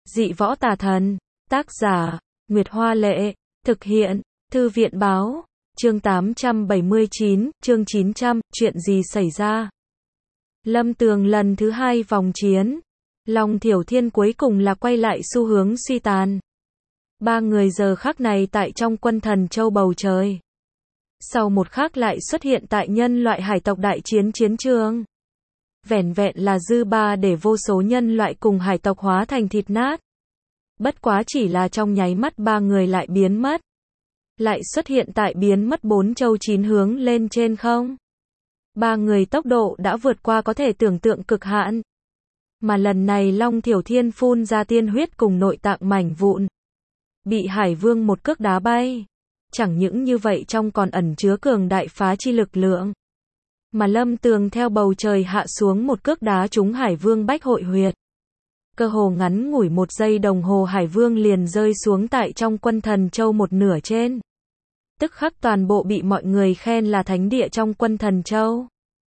Dị võ tà thần. Tác giả, Nguyệt Hoa Lệ. Thực hiện, Thư viện Báo. Chương 879, chương 900, chuyện gì xảy ra? Lâm Tường lần thứ 2 vòng chiến. Long Thiểu Thiên cuối cùng là quay lại xu hướng suy tàn. Ba người giờ khắc này tại trong quân thần châu bầu trời. Sau một khắc lại xuất hiện tại nhân loại hải tộc đại chiến chiến trường. Vẻn vẹn là dư ba để vô số nhân loại cùng hải tộc hóa thành thịt nát. Bất quá chỉ là trong nháy mắt ba người lại biến mất. Lại xuất hiện tại biến mất 4 châu 9 hướng lên trên không. Ba người tốc độ đã vượt qua có thể tưởng tượng cực hạn. Mà lần này Long Thiểu Thiên phun ra tiên huyết cùng nội tạng mảnh vụn. Bị Hải Vương một cước đá bay. Chẳng những như vậy trong còn ẩn chứa cường đại phá chi lực lượng. Mà Lâm Tường theo bầu trời hạ xuống một cước đá trúng Hải Vương bách hội huyệt. Cơ hồ ngắn ngủi 1 giây đồng hồ Hải Vương liền rơi xuống tại trong quân thần châu một nửa trên. Tức khắc toàn bộ bị mọi người khen là thánh địa trong quân thần châu.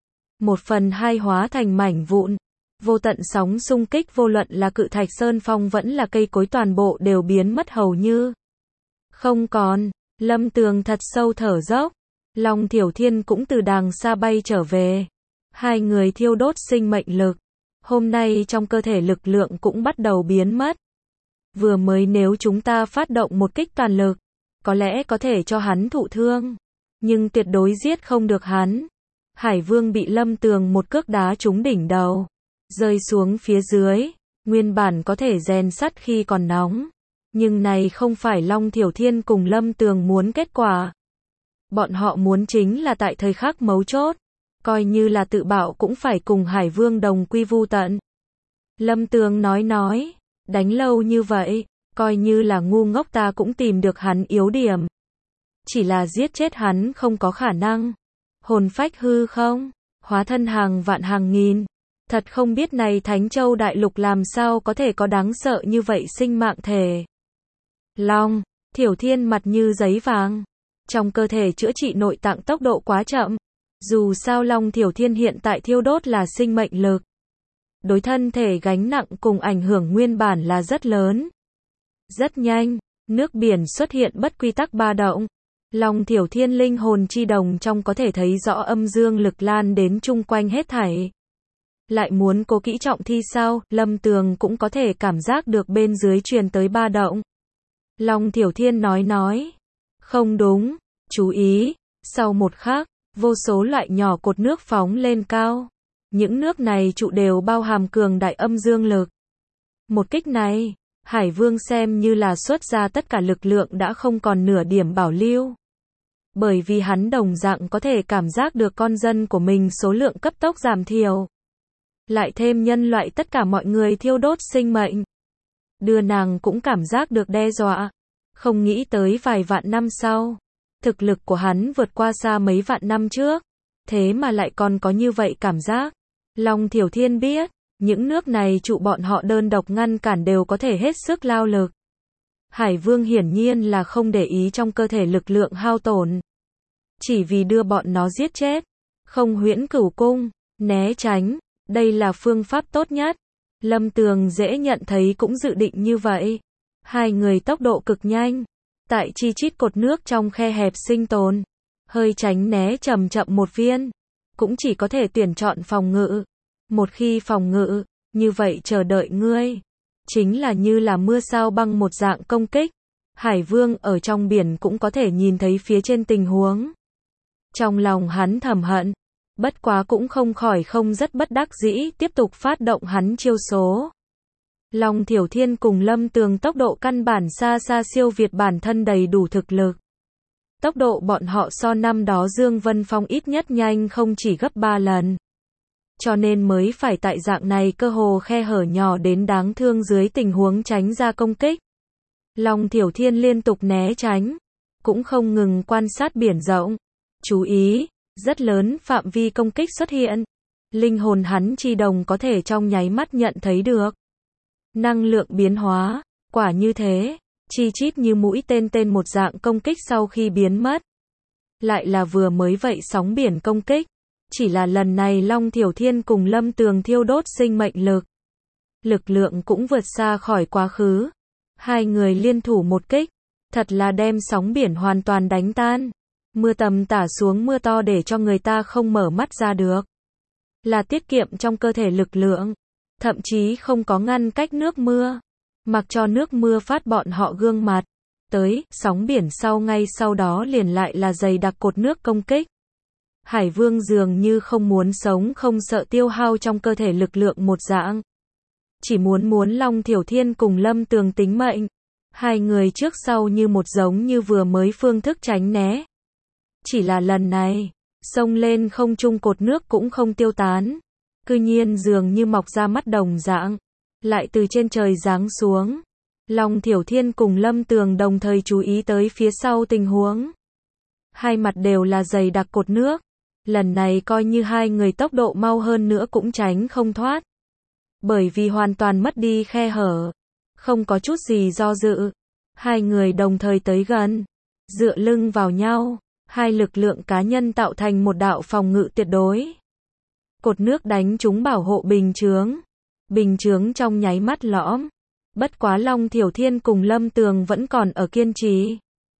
1/2 hóa thành mảnh vụn. Vô tận sóng xung kích vô luận là cự thạch sơn phong vẫn là cây cối toàn bộ đều biến mất hầu như không còn. Lâm Tường thật sâu thở dốc. Long Thiểu Thiên cũng từ đàng xa bay trở về. Hai người thiêu đốt sinh mệnh lực. Hôm nay trong cơ thể lực lượng cũng bắt đầu biến mất. Vừa mới nếu chúng ta phát động một kích toàn lực, có lẽ có thể cho hắn thụ thương. Nhưng tuyệt đối giết không được hắn. Hải Vương bị Lâm Tường một cước đá trúng đỉnh đầu. Rơi xuống phía dưới. Nguyên bản có thể rèn sắt khi còn nóng. Nhưng này không phải Long Thiểu Thiên cùng Lâm Tường muốn kết quả. Bọn họ muốn chính là tại thời khắc mấu chốt. Coi như là tự bạo cũng phải cùng Hải Vương đồng quy vu tận. Lâm Tường nói. Đánh lâu như vậy. Coi như là ngu ngốc ta cũng tìm được hắn yếu điểm. Chỉ là giết chết hắn không có khả năng. Hồn phách hư không. Hóa thân hàng vạn hàng nghìn. Thật không biết này Thánh Châu Đại Lục làm sao có thể có đáng sợ như vậy sinh mạng thể. Long Thiểu Thiên mặt như giấy vàng. Trong cơ thể chữa trị nội tạng tốc độ quá chậm. Dù sao Long Thiểu Thiên hiện tại thiêu đốt là sinh mệnh lực. Đối thân thể gánh nặng cùng ảnh hưởng nguyên bản là rất lớn. Rất nhanh, nước biển xuất hiện bất quy tắc ba động. Long Thiểu Thiên linh hồn chi đồng trong có thể thấy rõ âm dương lực lan đến chung quanh hết thảy. Lại muốn cố kỹ trọng thi sao, Lâm Tường cũng có thể cảm giác được bên dưới truyền tới ba động. Long Thiểu Thiên nói. Không đúng, chú ý, sau một khắc, vô số loại nhỏ cột nước phóng lên cao. Những nước này trụ đều bao hàm cường đại âm dương lực. Một kích này, Hải Vương xem như là xuất ra tất cả lực lượng đã không còn nửa điểm bảo lưu. Bởi vì hắn đồng dạng có thể cảm giác được con dân của mình số lượng cấp tốc giảm thiểu. Lại thêm nhân loại tất cả mọi người thiêu đốt sinh mệnh. Đưa nàng cũng cảm giác được đe dọa. Không nghĩ tới vài vạn năm sau. Thực lực của hắn vượt qua xa mấy vạn năm trước. Thế mà lại còn có như vậy cảm giác. Long Thiểu Thiên biết. Những nước này trụ bọn họ đơn độc ngăn cản đều có thể hết sức lao lực. Hải Vương hiển nhiên là không để ý trong cơ thể lực lượng hao tổn. Chỉ vì đưa bọn nó giết chết. Không huyễn cửu cung, né tránh. Đây là phương pháp tốt nhất. Lâm Tường dễ nhận thấy cũng dự định như vậy. Hai người tốc độ cực nhanh. Tại chi chít cột nước trong khe hẹp sinh tồn. Hơi tránh né chậm chậm một viên. Cũng chỉ có thể tuyển chọn phòng ngự. Một khi phòng ngự, như vậy chờ đợi ngươi. Chính là như là mưa sao băng một dạng công kích. Hải Vương ở trong biển cũng có thể nhìn thấy phía trên tình huống. Trong lòng hắn thầm hận. Bất quá cũng không khỏi không rất bất đắc dĩ tiếp tục phát động hắn chiêu số. Long Thiểu Thiên cùng Lâm Tường tốc độ căn bản xa xa siêu việt bản thân đầy đủ thực lực. Tốc độ bọn họ so năm đó Dương Vân Phong ít nhất nhanh không chỉ gấp 3 lần. Cho nên mới phải tại dạng này cơ hồ khe hở nhỏ đến đáng thương dưới tình huống tránh ra công kích. Long Thiểu Thiên liên tục né tránh. Cũng không ngừng quan sát biển rộng. Chú ý, rất lớn phạm vi công kích xuất hiện. Linh hồn hắn chi đồng có thể trong nháy mắt nhận thấy được. Năng lượng biến hóa, quả như thế, chi chít như mũi tên một dạng công kích sau khi biến mất. Lại là vừa mới vậy sóng biển công kích. Chỉ là lần này Long Thiểu Thiên cùng Lâm Tường thiêu đốt sinh mệnh lực. lực lượng cũng vượt xa khỏi quá khứ. Hai người liên thủ một kích, thật là đem sóng biển hoàn toàn đánh tan. Mưa tầm tả xuống mưa to để cho người ta không mở mắt ra được. Là tiết kiệm trong cơ thể lực lượng, thậm chí không có ngăn cách nước mưa, mặc cho nước mưa phát bọn họ gương mặt. Tới, sóng biển sau ngay sau đó liền lại là dày đặc cột nước công kích. Hải Vương dường như không muốn sống không sợ tiêu hao trong cơ thể lực lượng một dạng. Chỉ muốn Long Thiểu Thiên cùng Lâm Tường tính mệnh. Hai người trước sau như một giống như vừa mới phương thức tránh né. Chỉ là lần này, xông lên không trung cột nước cũng không tiêu tán. Cư nhiên dường như mọc ra mắt đồng dạng, lại từ trên trời giáng xuống. Long Thiểu Thiên cùng Lâm Tường đồng thời chú ý tới phía sau tình huống. Hai mặt đều là dày đặc cột nước. Lần này coi như hai người tốc độ mau hơn nữa cũng tránh không thoát. Bởi vì hoàn toàn mất đi khe hở. Không có chút gì do dự. Hai người đồng thời tới gần. Dựa lưng vào nhau. Hai lực lượng cá nhân tạo thành một đạo phòng ngự tuyệt đối. Cột nước đánh trúng bảo hộ bình chướng. Bình chướng trong nháy mắt lõm. Bất quá Long Thiểu Thiên cùng Lâm Tường vẫn còn ở kiên trì.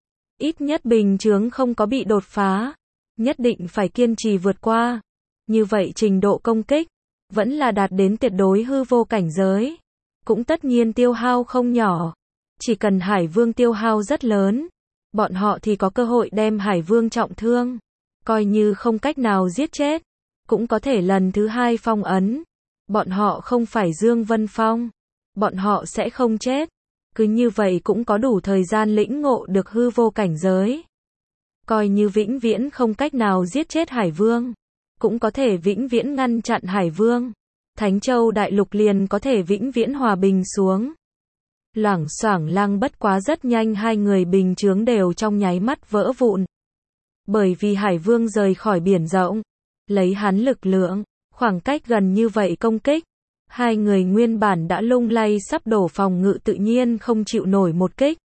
Ít nhất bình chướng không có bị đột phá. Nhất định phải kiên trì vượt qua. Như vậy trình độ công kích vẫn là đạt đến tuyệt đối hư vô cảnh giới. Cũng tất nhiên tiêu hao không nhỏ. Chỉ cần Hải Vương tiêu hao rất lớn, bọn họ thì có cơ hội đem Hải Vương trọng thương. Coi như không cách nào giết chết, cũng có thể lần thứ hai phong ấn. Bọn họ không phải Dương Vân Phong. Bọn họ sẽ không chết. Cứ như vậy cũng có đủ thời gian lĩnh ngộ được hư vô cảnh giới. Coi như vĩnh viễn không cách nào giết chết Hải Vương, cũng có thể vĩnh viễn ngăn chặn Hải Vương. Thánh Châu Đại Lục liền có thể vĩnh viễn hòa bình xuống. Loảng xoảng lăng bất quá rất nhanh hai người bình chướng đều trong nháy mắt vỡ vụn. Bởi vì Hải Vương rời khỏi biển rộng, lấy hắn lực lượng, khoảng cách gần như vậy công kích. Hai người nguyên bản đã lung lay sắp đổ phòng ngự tự nhiên không chịu nổi một kích.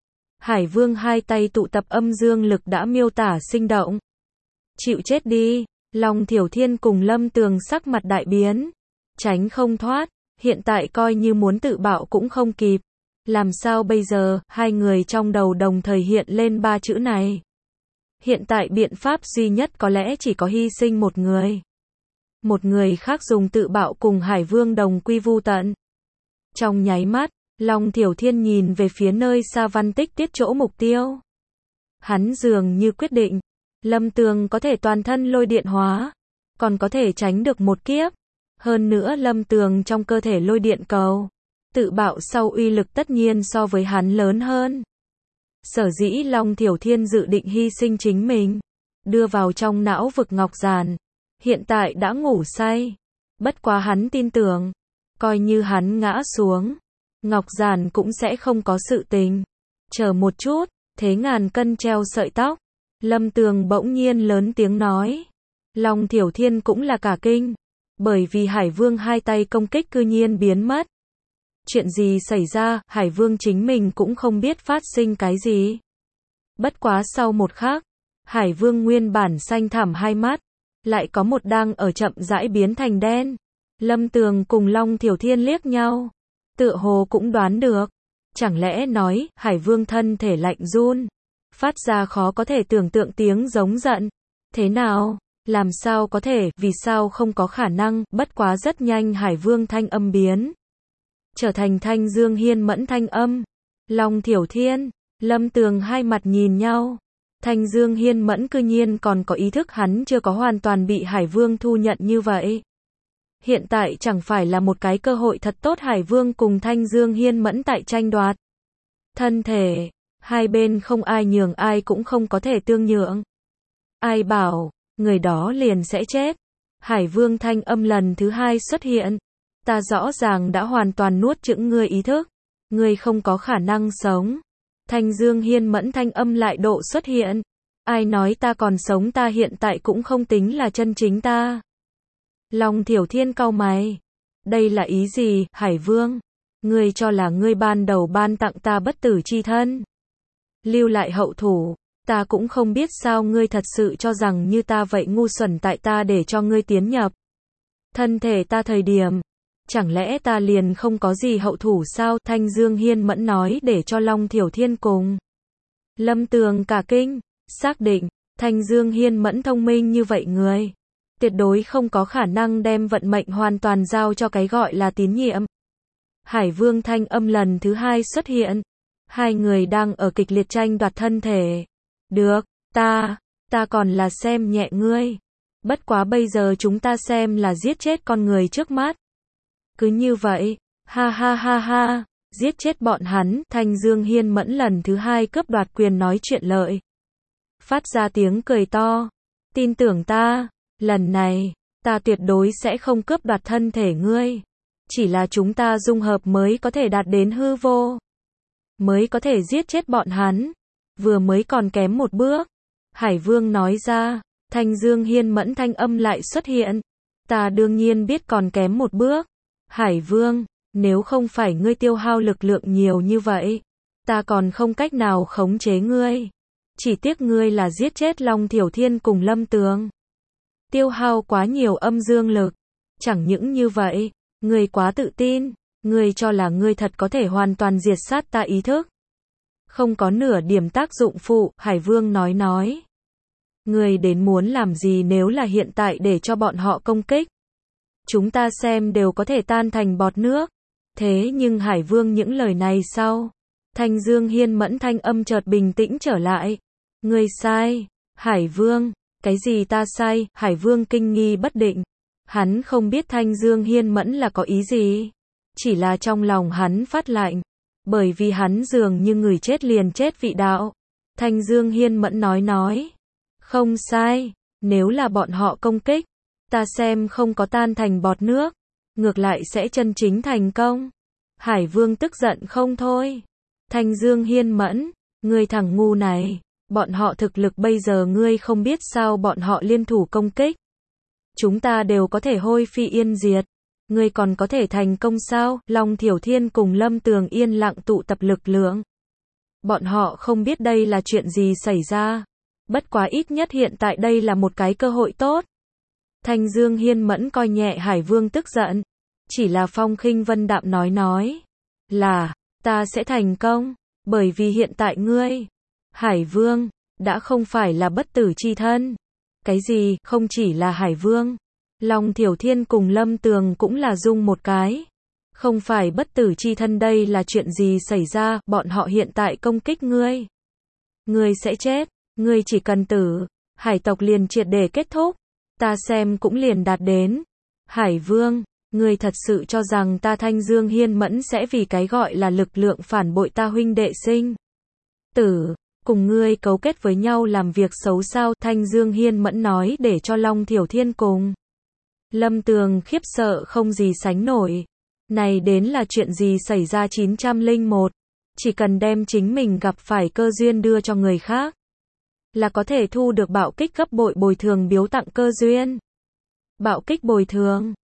Hải Vương hai tay tụ tập âm dương lực đã miêu tả sinh động. Chịu chết đi, Long Thiểu Thiên cùng Lâm Tường sắc mặt đại biến. Tránh không thoát, hiện tại coi như muốn tự bạo cũng không kịp. Làm sao bây giờ, hai người trong đầu đồng thời hiện lên ba chữ này. Hiện tại biện pháp duy nhất có lẽ chỉ có hy sinh một người. Một người khác dùng tự bạo cùng Hải Vương đồng quy vu tận. Trong nháy mắt, Long Thiểu Thiên nhìn về phía nơi xa Văn Tích Tiết chỗ mục tiêu. Hắn dường như quyết định, Lâm Tường có thể toàn thân lôi điện hóa, còn có thể tránh được một kiếp. Hơn nữa Lâm Tường trong cơ thể lôi điện cầu, tự bạo sau uy lực tất nhiên so với hắn lớn hơn. Sở dĩ Long Thiểu Thiên dự định hy sinh chính mình, đưa vào trong não vực Ngọc Giản. Hiện tại đã ngủ say. Bất quá hắn tin tưởng, coi như hắn ngã xuống, Ngọc Giản cũng sẽ không có sự tình. Chờ một chút, thế ngàn cân treo sợi tóc. Lâm Tường bỗng nhiên lớn tiếng nói. Long Thiểu Thiên cũng là cả kinh. Bởi vì Hải Vương hai tay công kích cư nhiên biến mất. Chuyện gì xảy ra, Hải Vương chính mình cũng không biết phát sinh cái gì. Bất quá sau một khắc, Hải Vương nguyên bản xanh thẳm hai mắt, lại có một đang ở chậm rãi biến thành đen. Lâm Tường cùng Long Thiểu Thiên liếc nhau, tựa hồ cũng đoán được. Chẳng lẽ nói, Hải Vương thân thể lạnh run, phát ra khó có thể tưởng tượng tiếng giống giận. Thế nào? Làm sao có thể, vì sao không có khả năng, bất quá rất nhanh Hải Vương thanh âm biến. Trở thành Thanh Dương Hiên Mẫn thanh âm. Long Thiểu Thiên, Lâm Tường hai mặt nhìn nhau. Thanh Dương Hiên Mẫn cư nhiên còn có ý thức hắn chưa có hoàn toàn bị Hải Vương thu nhận như vậy. Hiện tại chẳng phải là một cái cơ hội thật tốt Hải Vương cùng Thanh Dương Hiên Mẫn tại tranh đoạt. Thân thể, hai bên không ai nhường ai cũng không có thể tương nhượng. Ai bảo, người đó liền sẽ chết. Hải Vương thanh âm lần thứ hai xuất hiện. Ta rõ ràng đã hoàn toàn nuốt chửng ngươi ý thức. Ngươi không có khả năng sống. Thanh Dương Hiên Mẫn thanh âm lại độ xuất hiện. Ai nói ta còn sống, ta hiện tại cũng không tính là chân chính ta. Long Thiểu Thiên cau mày. Đây là ý gì, Hải Vương? Ngươi cho là ngươi ban đầu ban tặng ta bất tử chi thân. Lưu lại hậu thủ. Ta cũng không biết sao ngươi thật sự cho rằng như ta vậy ngu xuẩn tại ta để cho ngươi tiến nhập thân thể ta thời điểm. Chẳng lẽ ta liền không có gì hậu thủ sao? Thanh Dương Hiên Mẫn nói để cho Long Thiểu Thiên cùng Lâm Tường cả kinh, xác định, Thanh Dương Hiên Mẫn thông minh như vậy người, tuyệt đối không có khả năng đem vận mệnh hoàn toàn giao cho cái gọi là tín nhiệm. Hải Vương thanh âm lần thứ hai xuất hiện, hai người đang ở kịch liệt tranh đoạt thân thể. Được, ta còn là xem nhẹ ngươi. Bất quá bây giờ chúng ta xem là giết chết con người trước mắt. Cứ như vậy, ha ha ha ha, giết chết bọn hắn, Thanh Dương Hiên Mẫn lần thứ hai cướp đoạt quyền nói chuyện lợi. Phát ra tiếng cười to, tin tưởng ta, lần này, ta tuyệt đối sẽ không cướp đoạt thân thể ngươi. Chỉ là chúng ta dung hợp mới có thể đạt đến hư vô. Mới có thể giết chết bọn hắn. Vừa mới còn kém một bước. Hải Vương nói ra, Thanh Dương Hiên Mẫn thanh âm lại xuất hiện. Ta đương nhiên biết còn kém một bước. Hải Vương, nếu không phải ngươi tiêu hao lực lượng nhiều như vậy, ta còn không cách nào khống chế ngươi. Chỉ tiếc ngươi là giết chết Long Thiểu Thiên cùng Lâm Tường. Tiêu hao quá nhiều âm dương lực. Chẳng những như vậy, ngươi quá tự tin, ngươi cho là ngươi thật có thể hoàn toàn diệt sát ta ý thức. Không có nửa điểm tác dụng phụ, Hải Vương nói. Ngươi đến muốn làm gì nếu là hiện tại để cho bọn họ công kích? Chúng ta xem đều có thể tan thành bọt nước. Thế nhưng Hải Vương những lời này sau, Thanh Dương Hiên Mẫn thanh âm chợt bình tĩnh trở lại. Ngươi sai, Hải Vương, cái gì ta sai? Hải Vương kinh nghi bất định. Hắn không biết Thanh Dương Hiên Mẫn là có ý gì. Chỉ là trong lòng hắn phát lạnh. Bởi vì hắn dường như người chết liền chết vị đạo. Thanh Dương Hiên Mẫn nói. Không sai, nếu là bọn họ công kích, ta xem không có tan thành bọt nước. Ngược lại sẽ chân chính thành công. Hải Vương tức giận không thôi. Thanh Dương Hiên Mẫn, ngươi thằng ngu này. Bọn họ thực lực bây giờ ngươi không biết sao bọn họ liên thủ công kích. Chúng ta đều có thể hôi phi yên diệt. Ngươi còn có thể thành công sao? Long Thiểu Thiên cùng Lâm Tường yên lặng tụ tập lực lượng. Bọn họ không biết đây là chuyện gì xảy ra. Bất quá ít nhất hiện tại đây là một cái cơ hội tốt. Thanh Dương Hiên Mẫn coi nhẹ Hải Vương tức giận. Chỉ là phong khinh vân đạm nói. Là, ta sẽ thành công. Bởi vì hiện tại ngươi, Hải Vương, đã không phải là bất tử chi thân. Cái gì, không chỉ là Hải Vương. Long Thiểu Thiên cùng Lâm Tường cũng là dung một cái. Không phải bất tử chi thân đây là chuyện gì xảy ra, bọn họ hiện tại công kích ngươi. Ngươi sẽ chết, ngươi chỉ cần tử, hải tộc liền triệt để kết thúc. Ta xem cũng liền đạt đến. Hải Vương, ngươi thật sự cho rằng ta Thanh Dương Hiên Mẫn sẽ vì cái gọi là lực lượng phản bội ta huynh đệ sinh tử, cùng ngươi cấu kết với nhau làm việc xấu sao? Thanh Dương Hiên Mẫn nói để cho Long Thiểu Thiên cùng Lâm Tường khiếp sợ không gì sánh nổi. Này đến là chuyện gì xảy ra? 901. Chỉ cần đem chính mình gặp phải cơ duyên đưa cho người khác, là có thể thu được bạo kích gấp bội bồi thường biếu tặng cơ duyên. Bạo kích bồi thường.